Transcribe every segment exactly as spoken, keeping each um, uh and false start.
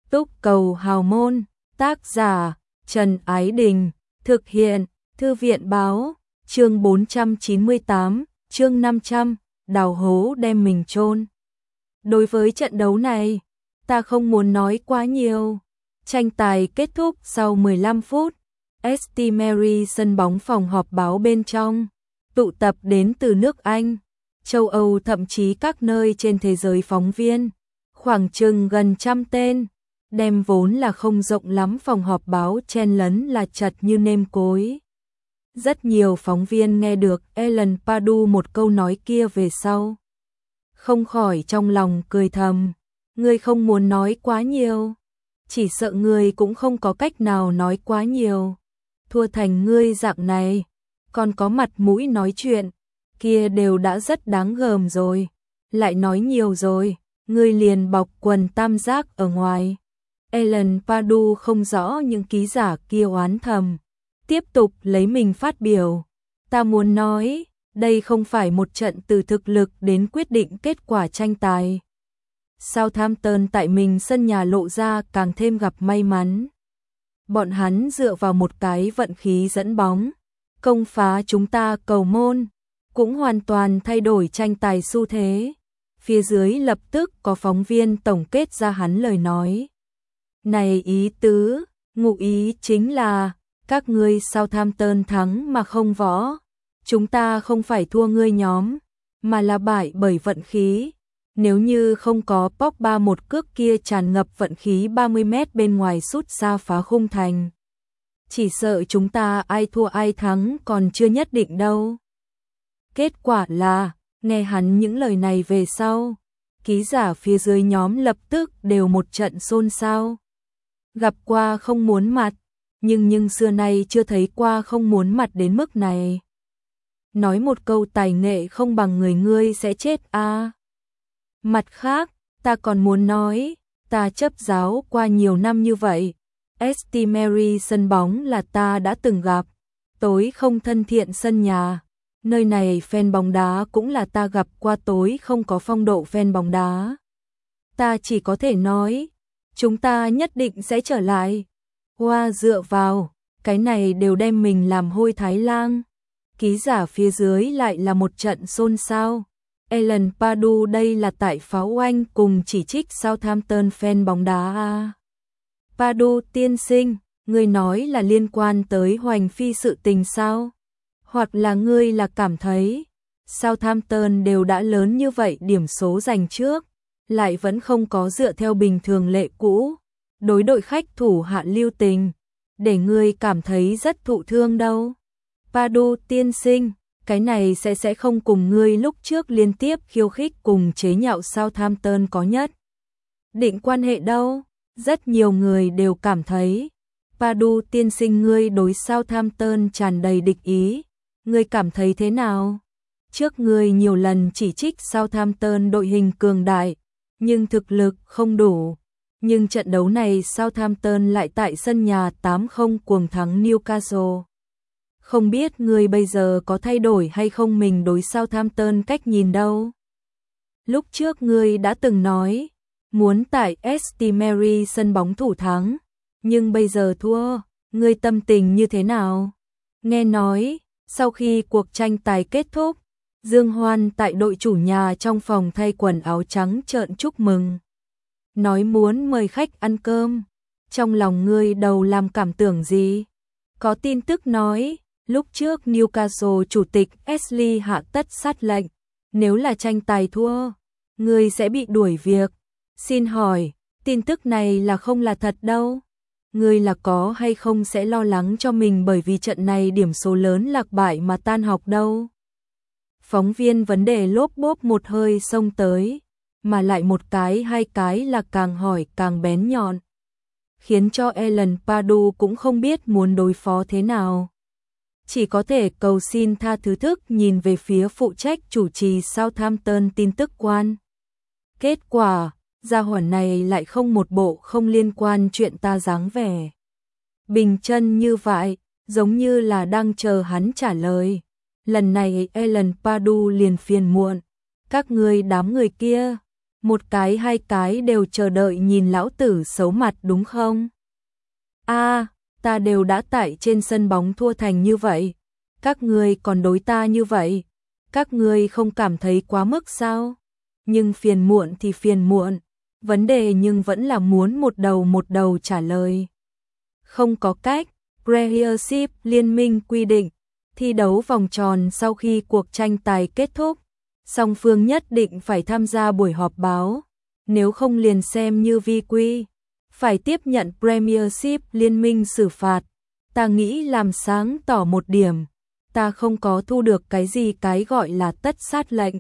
Túc cầu hào môn, tác giả Trần Ái Đình, thực hiện Thư viện báo, chương bốn trăm chín mươi tám, chương năm trăm, đào hố đem mình chôn. Đối với trận đấu này, ta không muốn nói quá nhiều. Tranh tài kết thúc sau mười lăm phút, St Mary sân bóng phòng họp báo bên trong, tụ tập đến từ nước Anh, châu Âu thậm chí các nơi trên thế giới phóng viên, khoảng chừng gần trăm tên, đem vốn là không rộng lắm phòng họp báo chen lấn là chật như nêm cối. Rất nhiều phóng viên nghe được Ellen Padu một câu nói kia về sau, không khỏi trong lòng cười thầm, ngươi không muốn nói quá nhiều, chỉ sợ ngươi cũng không có cách nào nói quá nhiều, thua thành ngươi dạng này, còn có mặt mũi nói chuyện, kia đều đã rất đáng gờm rồi, lại nói nhiều rồi, ngươi liền bọc quần tam giác ở ngoài. Ellen Padu không rõ những ký giả kia oán thầm, tiếp tục lấy mình phát biểu, ta muốn nói, đây không phải một trận từ thực lực đến quyết định kết quả tranh tài. Southampton tại mình sân nhà lộ ra càng thêm gặp may mắn. Bọn hắn dựa vào một cái vận khí dẫn bóng, công phá chúng ta cầu môn, cũng hoàn toàn thay đổi tranh tài xu thế. Phía dưới lập tức có phóng viên tổng kết ra hắn lời nói. Này ý tứ, ngụ ý chính là, các ngươi Southampton thắng mà không võ. Chúng ta không phải thua ngươi nhóm, mà là bại bởi vận khí. Nếu như không có Pogba một cước kia tràn ngập vận khí ba mươi mét bên ngoài sút xa phá khung thành, chỉ sợ chúng ta ai thua ai thắng còn chưa nhất định đâu. Kết quả là, nghe hắn những lời này về sau, ký giả phía dưới nhóm lập tức đều một trận xôn xao. Gặp qua không muốn mặt, nhưng nhưng xưa nay chưa thấy qua không muốn mặt đến mức này. Nói một câu tài nghệ không bằng người ngươi sẽ chết a. À. Mặt khác, ta còn muốn nói, ta chấp giáo qua nhiều năm như vậy, St Mary sân bóng là ta đã từng gặp, tối không thân thiện sân nhà, nơi này fan bóng đá cũng là ta gặp qua tối không có phong độ fan bóng đá. Ta chỉ có thể nói, chúng ta nhất định sẽ trở lại. Hoa dựa vào, cái này đều đem mình làm hôi Thái Lang. Ký giả phía dưới lại là một trận xôn xao. Ellen Padu đây là tại pháo oanh cùng chỉ trích Southampton fan bóng đá à. Padu tiên sinh, ngươi nói là liên quan tới Hoành Phi sự tình sao? Hoặc là ngươi là cảm thấy Southampton đều đã lớn như vậy điểm số giành trước, lại vẫn không có dựa theo bình thường lệ cũ, đối đội khách thủ hạ lưu tình, để ngươi cảm thấy rất thụ thương đâu. Padu tiên sinh, cái này sẽ sẽ không cùng ngươi lúc trước liên tiếp khiêu khích cùng chế nhạo Southampton có nhất định quan hệ đâu. Rất nhiều người đều cảm thấy Padu tiên sinh ngươi đối Southampton tràn đầy địch ý, ngươi cảm thấy thế nào? Trước ngươi nhiều lần chỉ trích Southampton đội hình cường đại, nhưng thực lực không đủ. Nhưng trận đấu này Southampton lại tại sân nhà tám không cuồng thắng Newcastle. Không biết ngươi bây giờ có thay đổi hay không mình đối Southampton cách nhìn đâu? Lúc trước ngươi đã từng nói, muốn tại St Mary sân bóng thủ thắng, nhưng bây giờ thua, ngươi tâm tình như thế nào? Nghe nói, sau khi cuộc tranh tài kết thúc, Dương Hoan tại đội chủ nhà trong phòng thay quần áo trắng trợn chúc mừng. Nói muốn mời khách ăn cơm, trong lòng ngươi đầu làm cảm tưởng gì? Có tin tức nói, lúc trước Newcastle chủ tịch Ashley hạ tất sát lệnh, nếu là tranh tài thua, ngươi sẽ bị đuổi việc. Xin hỏi, tin tức này là không là thật đâu? Ngươi là có hay không sẽ lo lắng cho mình bởi vì trận này điểm số lớn lạc bại mà tan học đâu? Phóng viên vấn đề lốp bốp một hơi xông tới, mà lại một cái hai cái là càng hỏi càng bén nhọn, khiến cho Ellen Padu cũng không biết muốn đối phó thế nào. Chỉ có thể cầu xin tha thứ thức nhìn về phía phụ trách chủ trì Southampton tin tức quan. Kết quả, gia hỏa này lại không một bộ không liên quan chuyện ta dáng vẻ. Bình chân như vậy, giống như là đang chờ hắn trả lời. Lần này Ellen Padu liền phiền muộn. Các ngươi đám người kia, Một cái hai cái đều chờ đợi nhìn lão tử xấu mặt đúng không? A, ta đều đã tại trên sân bóng thua thành như vậy, các ngươi còn đối ta như vậy, các ngươi không cảm thấy quá mức sao? Nhưng phiền muộn thì phiền muộn, vấn đề nhưng vẫn là muốn một đầu một đầu trả lời. Không có cách, Premiership liên minh quy định, thi đấu vòng tròn sau khi cuộc tranh tài kết thúc, song phương nhất định phải tham gia buổi họp báo, nếu không liền xem như vi quy, phải tiếp nhận Premiership liên minh xử phạt. Ta nghĩ làm sáng tỏ một điểm, ta không có thu được cái gì cái gọi là tất sát lệnh.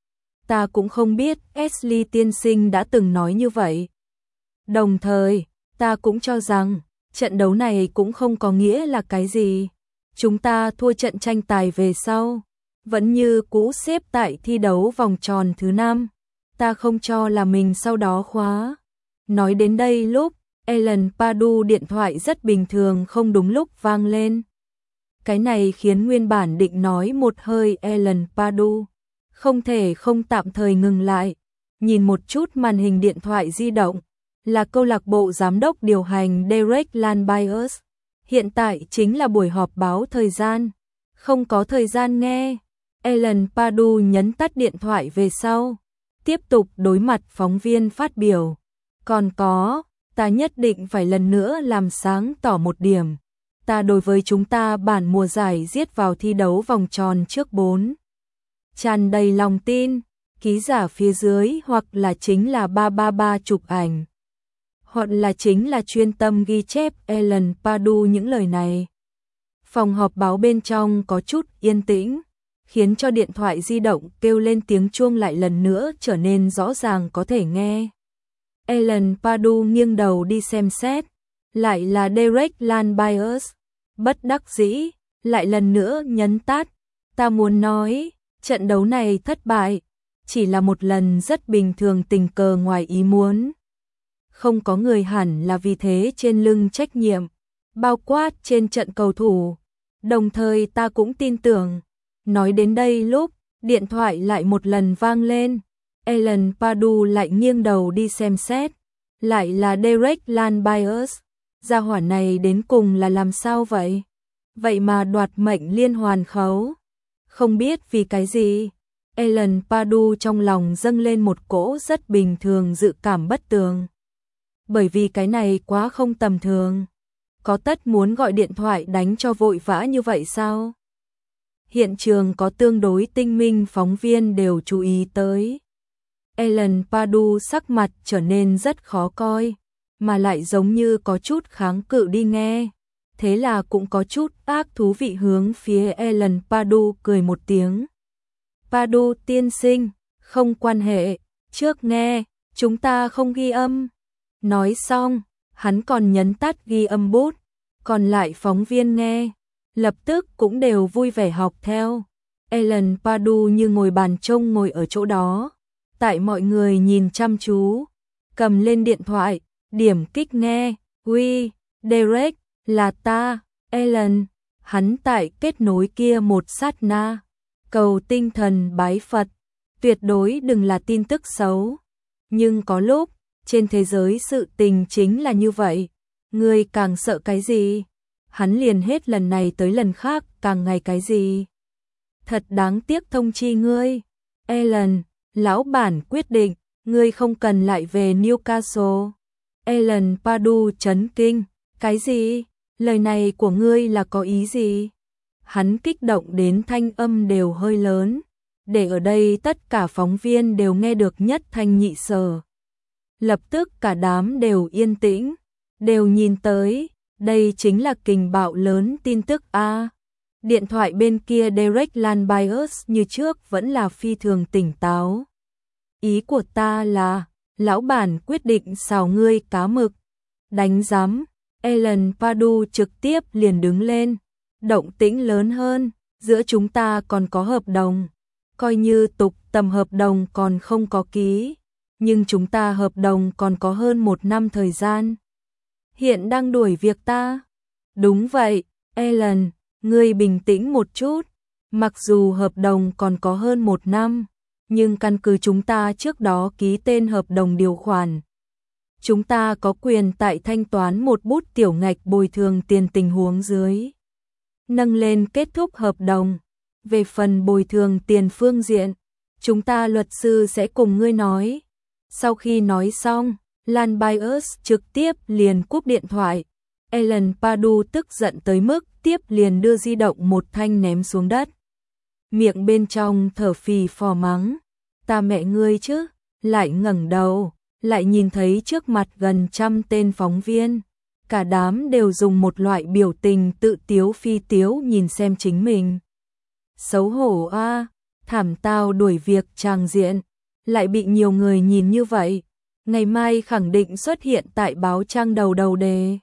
Ta cũng không biết Ashley tiên sinh đã từng nói như vậy. Đồng thời, ta cũng cho rằng, trận đấu này cũng không có nghĩa là cái gì. Chúng ta thua trận tranh tài về sau, vẫn như cũ xếp tại thi đấu vòng tròn thứ năm. Ta không cho là mình sau đó khóa. Nói đến đây lúc, Alan Pardew điện thoại rất bình thường không đúng lúc vang lên. Cái này khiến nguyên bản định nói một hơi Alan Pardew không thể không tạm thời ngừng lại, nhìn một chút màn hình điện thoại di động, là câu lạc bộ giám đốc điều hành Derek Lanbiers. Hiện tại chính là buổi họp báo thời gian, không có thời gian nghe. Alan Pardew nhấn tắt điện thoại về sau, tiếp tục đối mặt phóng viên phát biểu. Còn có, ta nhất định phải lần nữa làm sáng tỏ một điểm. Ta đối với chúng ta bản mùa giải giết vào thi đấu vòng tròn trước bốn. Tràn đầy lòng tin, ký giả phía dưới hoặc là chính là ba ba ba chụp ảnh, hoặc là chính là chuyên tâm ghi chép Alan Pardew những lời này. Phòng họp báo bên trong có chút yên tĩnh, khiến cho điện thoại di động kêu lên tiếng chuông lại lần nữa trở nên rõ ràng có thể nghe. Alan Pardew nghiêng đầu đi xem xét, lại là Derek Lanbiers, bất đắc dĩ, lại lần nữa nhấn tắt. Ta muốn nói, trận đấu này thất bại, chỉ là một lần rất bình thường tình cờ ngoài ý muốn. Không có người hẳn là vì thế trên lưng trách nhiệm, bao quát trên trận cầu thủ. Đồng thời ta cũng tin tưởng. Nói đến đây lúc, điện thoại lại một lần vang lên. Alan Pardew lại nghiêng đầu đi xem xét. Lại là Derek Lanbiers. Gia hỏa này đến cùng là làm sao vậy? Vậy mà đoạt mệnh liên hoàn khấu. Không biết vì cái gì, Alan Pardew trong lòng dâng lên một cỗ rất bình thường dự cảm bất tường. Bởi vì cái này quá không tầm thường. Có tất muốn gọi điện thoại đánh cho vội vã như vậy sao? Hiện trường có tương đối tinh minh phóng viên đều chú ý tới. Alan Pardew sắc mặt trở nên rất khó coi, mà lại giống như có chút kháng cự đi nghe. Thế là cũng có chút ác thú vị hướng phía Alan Pardew cười một tiếng. Pardew tiên sinh, không quan hệ, trước nghe, chúng ta không ghi âm. Nói xong, hắn còn nhấn tắt ghi âm bút, còn lại phóng viên nghe, lập tức cũng đều vui vẻ học theo. Alan Pardew như ngồi bàn trông ngồi ở chỗ đó, tại mọi người nhìn chăm chú, cầm lên điện thoại, điểm kích nghe, uy, Derek, là ta, Alan, hắn tại kết nối kia một sát na, cầu tinh thần bái Phật, tuyệt đối đừng là tin tức xấu. Nhưng có lúc, trên thế giới sự tình chính là như vậy, ngươi càng sợ cái gì, hắn liền hết lần này tới lần khác càng ngày cái gì. Thật đáng tiếc thông chi ngươi, Alan, lão bản quyết định, ngươi không cần lại về Newcastle. Alan Pardew chấn kinh, cái gì? Lời này của ngươi là có ý gì? Hắn kích động đến thanh âm đều hơi lớn, để ở đây tất cả phóng viên đều nghe được nhất thanh nhị sở. Lập tức cả đám đều yên tĩnh, đều nhìn tới, đây chính là kình bạo lớn tin tức a. Điện thoại bên kia Derek Lanbiers như trước vẫn là phi thường tỉnh táo. Ý của ta là, lão bản quyết định xào ngươi cá mực. Đánh giám, Alan Pardew trực tiếp liền đứng lên. Động tĩnh lớn hơn, giữa chúng ta còn có hợp đồng. Coi như tục tầm hợp đồng còn không có ký, nhưng chúng ta hợp đồng còn có hơn một năm thời gian. Hiện đang đuổi việc ta. Đúng vậy, Alan, ngươi bình tĩnh một chút. Mặc dù hợp đồng còn có hơn một năm, Nhưng căn cứ chúng ta trước đó ký tên hợp đồng điều khoản, chúng ta có quyền tại thanh toán một bút tiểu ngạch bồi thường tiền tình huống dưới nâng lên kết thúc hợp đồng. Về phần bồi thường tiền phương diện, chúng ta luật sư sẽ cùng ngươi nói. Sau khi nói xong, Lan Bias trực tiếp liền cúp điện thoại. Alan Padu tức giận tới mức tiếp liền đưa di động một thanh ném xuống đất. Miệng bên trong thở phì phò mắng, ta mẹ ngươi chứ, lại ngẩng đầu, lại nhìn thấy trước mặt gần trăm tên phóng viên. Cả đám đều dùng một loại biểu tình tự tiếu phi tiếu nhìn xem chính mình. Xấu hổ a, à, thảm tao đuổi việc tràng diện, lại bị nhiều người nhìn như vậy. Ngày mai khẳng định xuất hiện tại báo trang đầu đầu đề.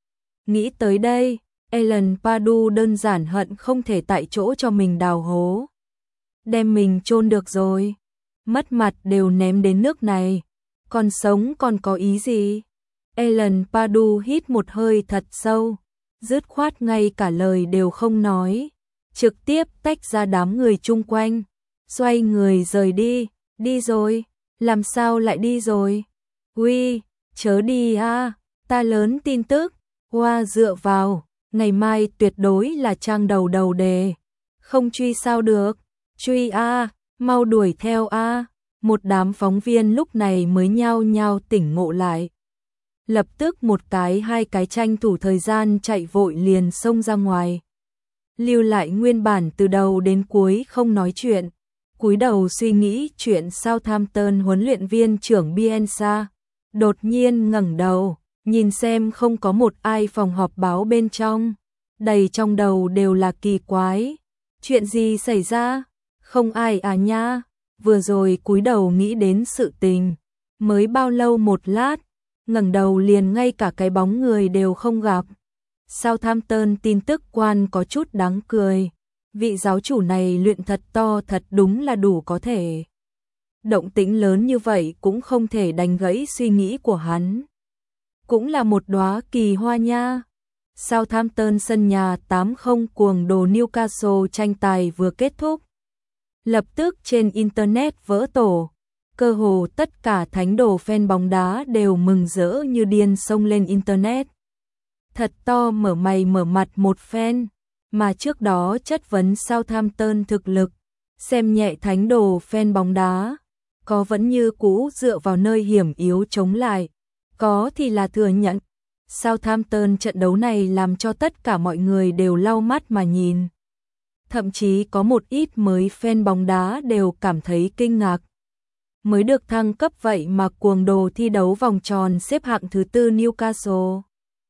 Nghĩ tới đây, Alan Padu đơn giản hận không thể tại chỗ cho mình đào hố. Đem mình chôn được rồi. Mất mặt đều ném đến nước này. Còn sống còn có ý gì? Alan Padu hít một hơi thật sâu, dứt khoát ngay cả lời đều không nói, trực tiếp tách ra đám người chung quanh, xoay người rời đi. Đi rồi? Làm sao lại đi rồi? Uy, chớ đi a, ta lớn tin tức, hoa dựa vào, ngày mai tuyệt đối là trang đầu đầu đề. Không truy sao được? Truy a, mau đuổi theo a. Một đám phóng viên lúc này mới nhao nhao tỉnh ngộ lại. Lập tức một cái hai cái tranh thủ thời gian chạy vội liền xông ra ngoài. Lưu lại nguyên bản từ đầu đến cuối không nói chuyện, cúi đầu suy nghĩ chuyện Southampton huấn luyện viên trưởng Bielsa. Đột nhiên ngẩng đầu, nhìn xem không có một ai phòng họp báo bên trong, đầy trong đầu đều là kỳ quái. Chuyện gì xảy ra? Không ai à nha. Vừa rồi cúi đầu nghĩ đến sự tình, mới bao lâu một lát, ngẩng đầu liền ngay cả cái bóng người đều không gặp. Southampton tin tức quan có chút đáng cười. Vị giáo chủ này luyện thật to thật đúng là đủ có thể. Động tĩnh lớn như vậy cũng không thể đánh gãy suy nghĩ của hắn. Cũng là một đóa kỳ hoa nha. Southampton sân nhà tám không cuồng đồ Newcastle tranh tài vừa kết thúc. Lập tức trên Internet vỡ tổ. Cơ hồ tất cả thánh đồ fan bóng đá đều mừng rỡ như điên xông lên Internet. Thật to mở mày mở mặt một fan, mà trước đó chất vấn Southampton thực lực, xem nhẹ thánh đồ fan bóng đá, có vẫn như cũ dựa vào nơi hiểm yếu chống lại, có thì là thừa nhận. Southampton trận đấu này làm cho tất cả mọi người đều lau mắt mà nhìn. Thậm chí có một ít mới fan bóng đá đều cảm thấy kinh ngạc. Mới được thăng cấp vậy mà cuồng đồ thi đấu vòng tròn xếp hạng thứ tư Newcastle.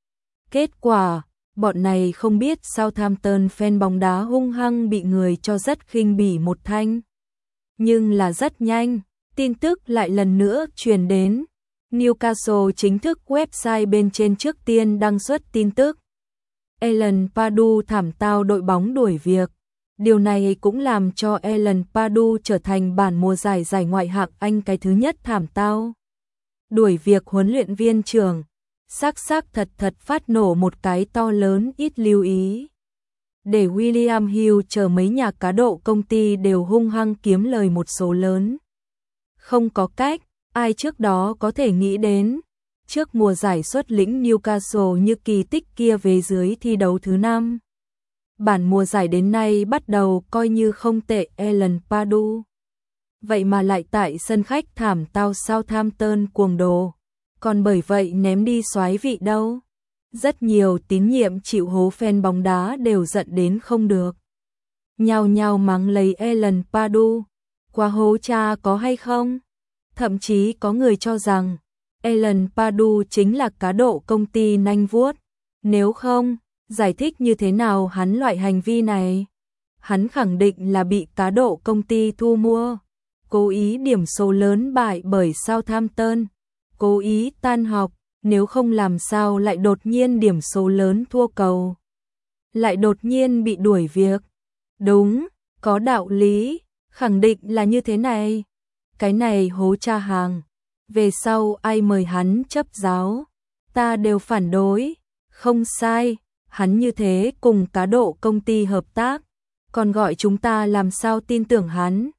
Kết quả, bọn này không biết Southampton fan bóng đá hung hăng bị người cho rất khinh bỉ một thanh. Nhưng là rất nhanh, tin tức lại lần nữa truyền đến. Newcastle chính thức website bên trên trước tiên đăng xuất tin tức. Alan Padu thảm tao đội bóng đuổi việc. Điều này cũng làm cho Alan Padu trở thành bản mùa giải giải ngoại hạng Anh cái thứ nhất thảm tao. Đuổi việc huấn luyện viên trưởng, xác xác thật thật phát nổ một cái to lớn ít lưu ý. Để William Hill chờ mấy nhà cá độ công ty đều hung hăng kiếm lời một số lớn. Không có cách, ai trước đó có thể nghĩ đến, trước mùa giải xuất lĩnh Newcastle như kỳ tích kia về dưới thi đấu thứ năm. Bản mùa giải đến nay bắt đầu coi như không tệ Alan Padu. Vậy mà lại tại sân khách thảm tao Southampton cuồng đồ. Còn bởi vậy ném đi soái vị đâu. Rất nhiều tín nhiệm chịu hố fan bóng đá đều giận đến không được. Nhao nhao mắng lấy Alan Padu. Quá hố cha có hay không? Thậm chí có người cho rằng Alan Padu chính là cá độ công ty nanh vuốt. Nếu không, giải thích như thế nào hắn loại hành vi này? Hắn khẳng định là bị cá độ công ty thu mua, cố ý điểm số lớn bại bởi Southampton, cố ý tan học, nếu không làm sao lại đột nhiên điểm số lớn thua cầu, lại đột nhiên bị đuổi việc. Đúng, có đạo lý, khẳng định là như thế này. Cái này hố cha hàng, về sau ai mời hắn chấp giáo, ta đều phản đối. Không sai, hắn như thế cùng cá độ công ty hợp tác, còn gọi chúng ta làm sao tin tưởng hắn.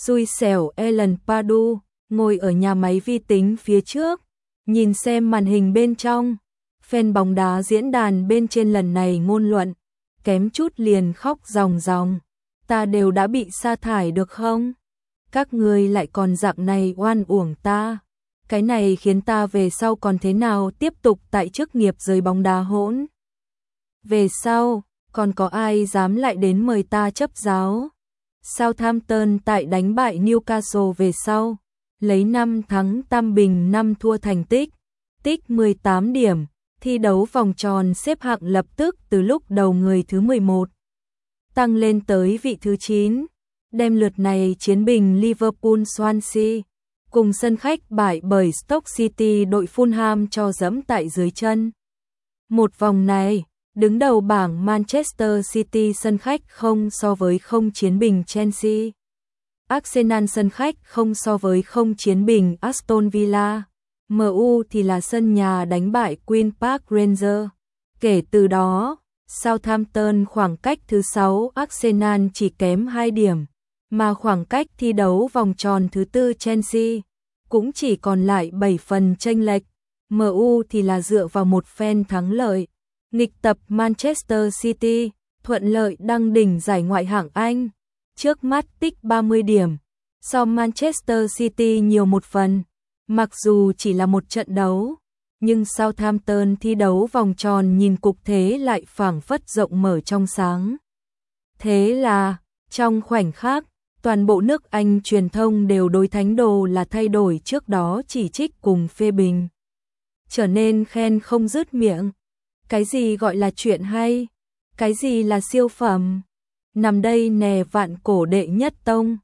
Xui xẻo Alan Pardew ngồi ở nhà máy vi tính phía trước, nhìn xem màn hình bên trong. Fan bóng đá diễn đàn bên trên lần này ngôn luận, kém chút liền khóc ròng ròng. Ta đều đã bị sa thải được không? Các ngươi lại còn dạng này oan uổng ta. Cái này khiến ta về sau còn thế nào tiếp tục tại chức nghiệp giới bóng đá hỗn. Về sau, còn có ai dám lại đến mời ta chấp giáo? Southampton tại đánh bại Newcastle về sau, lấy năm thắng tam bình năm thua thành tích, tích mười tám điểm, thi đấu vòng tròn xếp hạng lập tức từ lúc đầu người thứ mười một tăng lên tới vị thứ chín, đem lượt này chiến bình Liverpool Swansea, cùng sân khách bại bởi Stoke City đội Fulham cho dẫm tại dưới chân. Một vòng này, đứng đầu bảng Manchester City sân khách không so với không chiến bình Chelsea. Arsenal sân khách không so với không chiến bình Aston Villa. em u thì là sân nhà đánh bại Queen Park Rangers. Kể từ đó, Southampton khoảng cách thứ sáu Arsenal chỉ kém hai điểm, mà khoảng cách thi đấu vòng tròn thứ tư Chelsea cũng chỉ còn lại bảy phần chênh lệch. em u thì là dựa vào một phen thắng lợi nghịch tập Manchester City, thuận lợi đăng đỉnh giải Ngoại hạng Anh. Trước mắt tích ba mươi điểm, so Manchester City nhiều một phần. Mặc dù chỉ là một trận đấu, nhưng Southampton thi đấu vòng tròn nhìn cục thế lại phảng phất rộng mở trong sáng. Thế là, trong khoảnh khắc, toàn bộ nước Anh truyền thông đều đối Thánh Đồ là thay đổi trước đó chỉ trích cùng phê bình, trở nên khen không dứt miệng. Cái gì gọi là chuyện hay? Cái gì là siêu phẩm? Nằm đây nè vạn cổ đệ nhất tông.